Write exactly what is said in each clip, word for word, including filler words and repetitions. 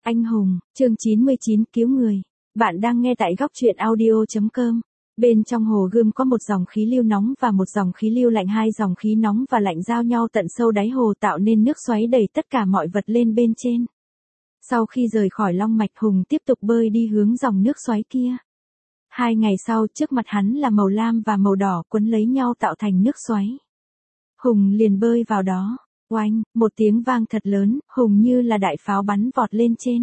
Anh hùng, chương chín mươi chín cứu người. Bạn đang nghe tại góc truyện audio chấm com. Bên trong hồ gươm có một dòng khí lưu nóng và một dòng khí lưu lạnh, hai dòng khí nóng và lạnh giao nhau tận sâu đáy hồ tạo nên nước xoáy đẩy tất cả mọi vật lên bên trên. Sau khi rời khỏi Long Mạch, Hùng tiếp tục bơi đi hướng dòng nước xoáy kia. Hai ngày sau, trước mặt hắn là màu lam và màu đỏ quấn lấy nhau tạo thành nước xoáy. Hùng liền bơi vào đó. Oanh, một tiếng vang thật lớn, Hùng như là đại pháo bắn vọt lên trên.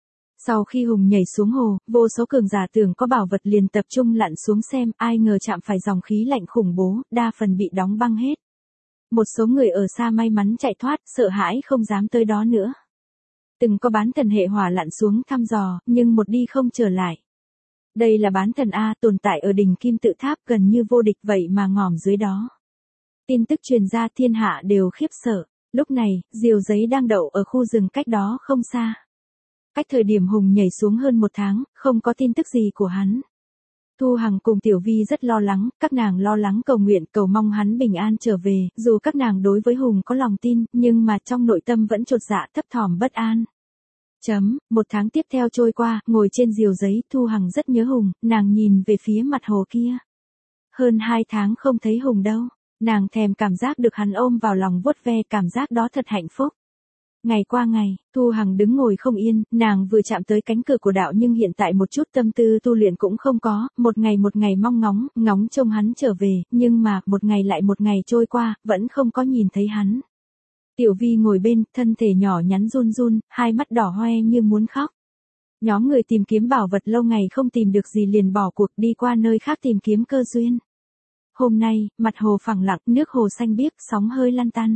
Sau khi Hùng nhảy xuống hồ, vô số cường giả tưởng có bảo vật liền tập trung lặn xuống xem, ai ngờ chạm phải dòng khí lạnh khủng bố, đa phần bị đóng băng hết. Một số người ở xa may mắn chạy thoát, sợ hãi không dám tới đó nữa. Từng có bán thần hệ hỏa lặn xuống thăm dò, nhưng một đi không trở lại. Đây là bán thần A, tồn tại ở đỉnh Kim Tự Tháp, gần như vô địch vậy mà ngỏm dưới đó. Tin tức truyền ra thiên hạ đều khiếp sợ. Lúc này, diều giấy đang đậu ở khu rừng cách đó không xa. Cách thời điểm Hùng nhảy xuống hơn một tháng, không có tin tức gì của hắn. Thu Hằng cùng Tiểu Vi rất lo lắng, các nàng lo lắng cầu nguyện, cầu mong hắn bình an trở về, dù các nàng đối với Hùng có lòng tin, nhưng mà trong nội tâm vẫn chột dạ thấp thỏm bất an. Chấm, một tháng tiếp theo trôi qua, ngồi trên diều giấy, Thu Hằng rất nhớ Hùng, nàng nhìn về phía mặt hồ kia. Hơn hai tháng không thấy Hùng đâu. Nàng thèm cảm giác được hắn ôm vào lòng vuốt ve, cảm giác đó thật hạnh phúc. Ngày qua ngày, Thu Hằng đứng ngồi không yên, nàng vừa chạm tới cánh cửa của đạo nhưng hiện tại một chút tâm tư tu luyện cũng không có, một ngày một ngày mong ngóng, ngóng trông hắn trở về, nhưng mà, một ngày lại một ngày trôi qua, vẫn không có nhìn thấy hắn. Tiểu Vi ngồi bên, thân thể nhỏ nhắn run run, hai mắt đỏ hoe như muốn khóc. Nhóm người tìm kiếm bảo vật lâu ngày không tìm được gì liền bỏ cuộc đi qua nơi khác tìm kiếm cơ duyên. Hôm nay, mặt hồ phẳng lặng, nước hồ xanh biếc, sóng hơi lăn tăn.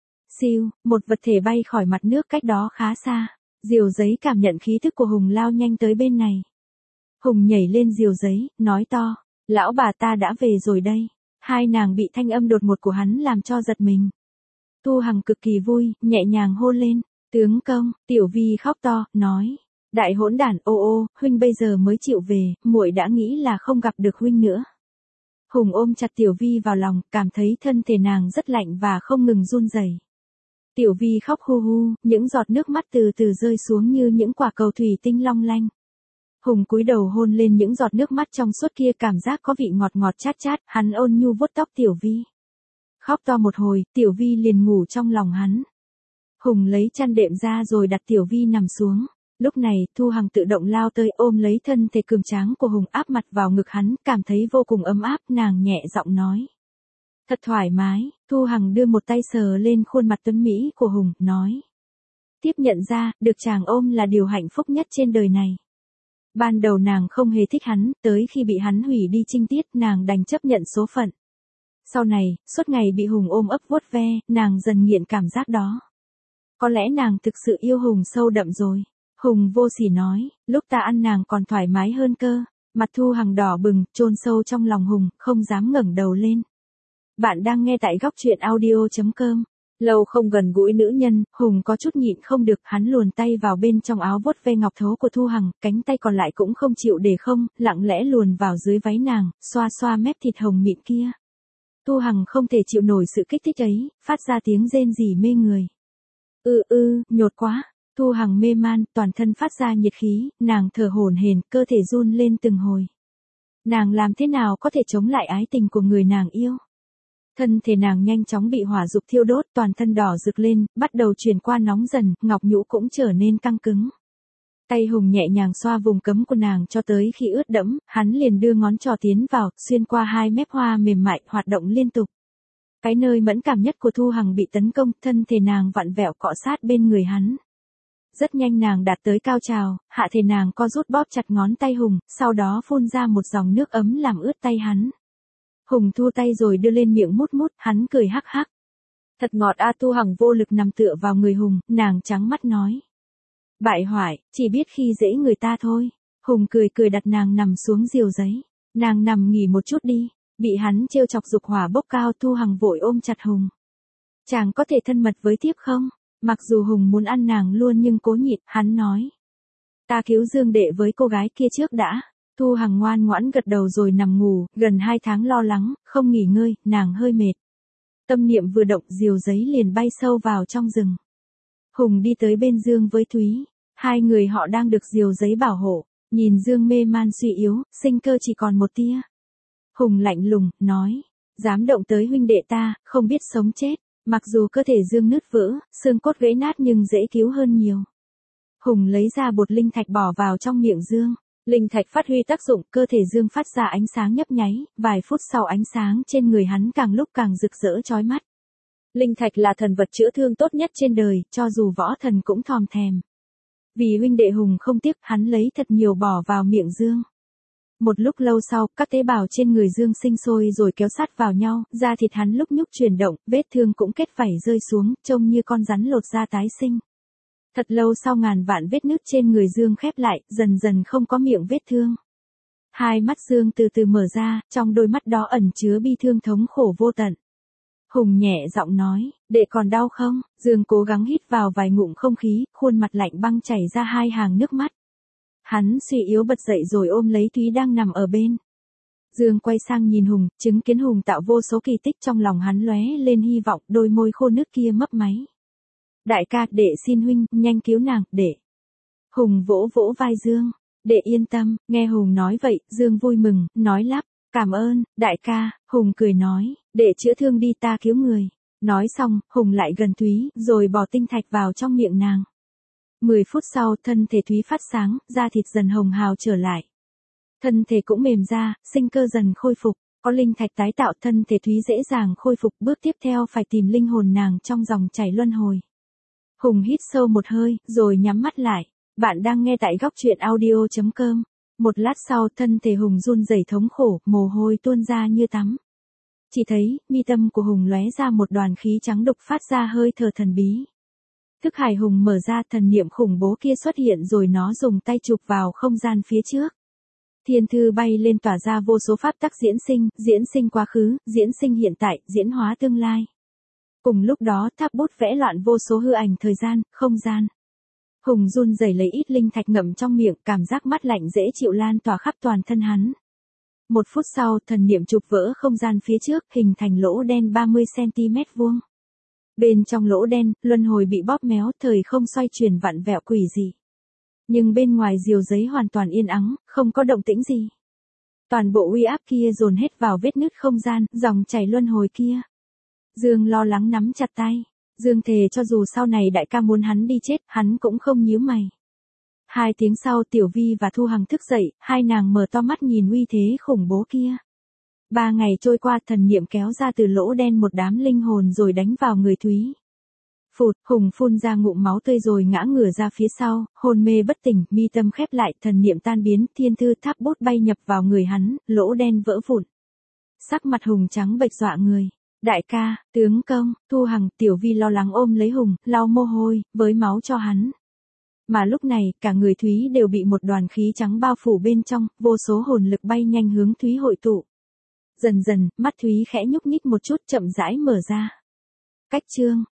Siêu, một vật thể bay khỏi mặt nước cách đó khá xa. Diều giấy cảm nhận khí thức của Hùng lao nhanh tới bên này. Hùng nhảy lên diều giấy, nói to, lão bà ta đã về rồi đây. Hai nàng bị thanh âm đột ngột của hắn làm cho giật mình. Thu Hằng cực kỳ vui, nhẹ nhàng hôn lên, tướng công. Tiểu Vi khóc to, nói, đại hỗn đản, ô ô, huynh bây giờ mới chịu về, muội đã nghĩ là không gặp được huynh nữa. Hùng ôm chặt Tiểu Vi vào lòng, cảm thấy thân thể nàng rất lạnh và không ngừng run rẩy. Tiểu Vi khóc hu hu, những giọt nước mắt từ từ rơi xuống như những quả cầu thủy tinh long lanh. Hùng cúi đầu hôn lên những giọt nước mắt trong suốt kia, cảm giác có vị ngọt ngọt chát chát, hắn ôn nhu vuốt tóc Tiểu Vi. Khóc to một hồi, Tiểu Vi liền ngủ trong lòng hắn. Hùng lấy chăn đệm ra rồi đặt Tiểu Vi nằm xuống. Lúc này, Thu Hằng tự động lao tới ôm lấy thân thể cường tráng của Hùng áp mặt vào ngực hắn, cảm thấy vô cùng ấm áp, nàng nhẹ giọng nói. Thật thoải mái, Thu Hằng đưa một tay sờ lên khuôn mặt tuấn mỹ của Hùng, nói. Tiếp nhận ra, được chàng ôm là điều hạnh phúc nhất trên đời này. Ban đầu nàng không hề thích hắn, tới khi bị hắn hủy đi trinh tiết, nàng đành chấp nhận số phận. Sau này, suốt ngày bị Hùng ôm ấp vuốt ve, nàng dần nghiện cảm giác đó. Có lẽ nàng thực sự yêu Hùng sâu đậm rồi. Hùng vô sỉ nói, lúc ta ăn nàng còn thoải mái hơn cơ. Mặt Thu Hằng đỏ bừng, chôn sâu trong lòng Hùng, không dám ngẩng đầu lên. Bạn đang nghe tại góc truyện audio chấm com. Lâu không gần gũi nữ nhân, Hùng có chút nhịn không được, hắn luồn tay vào bên trong áo vuốt ve ngọc thố của Thu Hằng, cánh tay còn lại cũng không chịu để không, lặng lẽ luồn vào dưới váy nàng, xoa xoa mép thịt hồng mịn kia. Thu Hằng không thể chịu nổi sự kích thích ấy, phát ra tiếng rên rỉ mê người. Ư ư, nhột quá. Thu Hằng mê man, toàn thân phát ra nhiệt khí, nàng thở hổn hển, cơ thể run lên từng hồi. Nàng làm thế nào có thể chống lại ái tình của người nàng yêu? Thân thể nàng nhanh chóng bị hỏa dục thiêu đốt, toàn thân đỏ rực lên, bắt đầu chuyển qua nóng dần, ngọc nhũ cũng trở nên căng cứng. Tay Hùng nhẹ nhàng xoa vùng cấm của nàng cho tới khi ướt đẫm, hắn liền đưa ngón trỏ tiến vào, xuyên qua hai mép hoa mềm mại, hoạt động liên tục. Cái nơi mẫn cảm nhất của Thu Hằng bị tấn công, thân thể nàng vặn vẹo cọ sát bên người hắn. Rất nhanh nàng đạt tới cao trào, hạ thể nàng co rút bóp chặt ngón tay Hùng, sau đó phun ra một dòng nước ấm làm ướt tay hắn. Hùng thu tay rồi đưa lên miệng mút mút, hắn cười hắc hắc. Thật ngọt a. Thu Hằng vô lực nằm tựa vào người Hùng, nàng trắng mắt nói. Bại hoại, chỉ biết khi dễ người ta thôi. Hùng cười cười đặt nàng nằm xuống diều giấy. Nàng nằm nghỉ một chút đi, bị hắn trêu chọc dục hỏa bốc cao. Thu Hằng vội ôm chặt Hùng. Chàng có thể thân mật với tiếp không? Mặc dù Hùng muốn ăn nàng luôn nhưng cố nhịn, hắn nói. Ta cứu Dương đệ với cô gái kia trước đã. Thu Hằng ngoan ngoãn gật đầu rồi nằm ngủ, gần hai tháng lo lắng, không nghỉ ngơi, nàng hơi mệt. Tâm niệm vừa động, diều giấy liền bay sâu vào trong rừng. Hùng đi tới bên Dương với Thúy. Hai người họ đang được diều giấy bảo hộ, nhìn Dương mê man suy yếu, sinh cơ chỉ còn một tia. Hùng lạnh lùng, nói, dám động tới huynh đệ ta, không biết sống chết, mặc dù cơ thể Dương nứt vỡ, xương cốt gãy nát nhưng dễ cứu hơn nhiều. Hùng lấy ra bột linh thạch bỏ vào trong miệng Dương. Linh thạch phát huy tác dụng, cơ thể Dương phát ra ánh sáng nhấp nháy, vài phút sau ánh sáng trên người hắn càng lúc càng rực rỡ chói mắt. Linh thạch là thần vật chữa thương tốt nhất trên đời, cho dù võ thần cũng thòm thèm. Vì huynh đệ Hùng không tiếc, hắn lấy thật nhiều bỏ vào miệng Dương. Một lúc lâu sau, các tế bào trên người Dương sinh sôi rồi kéo sát vào nhau, da thịt hắn lúc nhúc chuyển động, vết thương cũng kết vảy rơi xuống, trông như con rắn lột da tái sinh. Thật lâu sau ngàn vạn vết nứt trên người Dương khép lại, dần dần không có miệng vết thương. Hai mắt Dương từ từ mở ra, trong đôi mắt đó ẩn chứa bi thương thống khổ vô tận. Hùng nhẹ giọng nói, đệ còn đau không? Dương cố gắng hít vào vài ngụm không khí, khuôn mặt lạnh băng chảy ra hai hàng nước mắt. Hắn suy yếu bật dậy rồi ôm lấy Thúy đang nằm ở bên. Dương quay sang nhìn Hùng, chứng kiến Hùng tạo vô số kỳ tích, trong lòng hắn lóe lên hy vọng, đôi môi khô nước kia mấp máy. Đại ca, đệ xin huynh, nhanh cứu nàng, đệ. Hùng vỗ vỗ vai Dương, đệ yên tâm, nghe Hùng nói vậy, Dương vui mừng, nói lắp, cảm ơn, đại ca. Hùng cười nói, đệ chữa thương đi, ta cứu người. Nói xong, Hùng lại gần Thúy, rồi bỏ tinh thạch vào trong miệng nàng. Mười phút sau, thân thể Thúy phát sáng, da thịt dần hồng hào trở lại. Thân thể cũng mềm ra, sinh cơ dần khôi phục, có linh thạch tái tạo, thân thể Thúy dễ dàng khôi phục, bước tiếp theo phải tìm linh hồn nàng trong dòng chảy luân hồi. Hùng hít sâu một hơi, rồi nhắm mắt lại. Bạn đang nghe tại góc truyện audio chấm com. Một lát sau, thân thể Hùng run rẩy thống khổ, mồ hôi tuôn ra như tắm. Chỉ thấy, mi tâm của Hùng lóe ra một đoàn khí trắng đục phát ra hơi thở thần bí. Thức hải Hùng mở ra, thần niệm khủng bố kia xuất hiện rồi nó dùng tay chụp vào không gian phía trước. Thiên thư bay lên tỏa ra vô số pháp tắc diễn sinh, diễn sinh quá khứ, diễn sinh hiện tại, diễn hóa tương lai. Cùng lúc đó, tháp bút vẽ loạn vô số hư ảnh thời gian, không gian. Hùng run rẩy lấy ít linh thạch ngậm trong miệng, cảm giác mát lạnh dễ chịu lan tỏa khắp toàn thân hắn. Một phút sau, thần niệm chụp vỡ không gian phía trước, hình thành lỗ đen ba mươi xăng-ti-mét vuông. Bên trong lỗ đen, luân hồi bị bóp méo, thời không xoay chuyển vặn vẹo quỷ dị. Nhưng bên ngoài diều giấy hoàn toàn yên ắng, không có động tĩnh gì. Toàn bộ uy áp kia dồn hết vào vết nứt không gian, dòng chảy luân hồi kia. Dương lo lắng nắm chặt tay. Dương thề cho dù sau này đại ca muốn hắn đi chết, hắn cũng không nhíu mày. Hai tiếng sau, Tiểu Vi và Thu Hằng thức dậy, hai nàng mở to mắt nhìn uy thế khủng bố kia. Ba ngày trôi qua, thần niệm kéo ra từ lỗ đen một đám linh hồn rồi đánh vào người Thúy. Phụt, Hùng phun ra ngụm máu tươi rồi ngã ngửa ra phía sau, hôn mê bất tỉnh, mi tâm khép lại, thần niệm tan biến, thiên thư tháp bút bay nhập vào người hắn, lỗ đen vỡ vụn. Sắc mặt Hùng trắng bệch dọa người. Đại ca, tướng công, Thu Hằng, Tiểu Vi lo lắng ôm lấy Hùng, lau mồ hôi, với máu cho hắn. Mà lúc này, cả người Thúy đều bị một đoàn khí trắng bao phủ bên trong, vô số hồn lực bay nhanh hướng Thúy hội tụ. Dần dần, mắt Thúy khẽ nhúc nhích một chút, chậm rãi mở ra. Cách chương.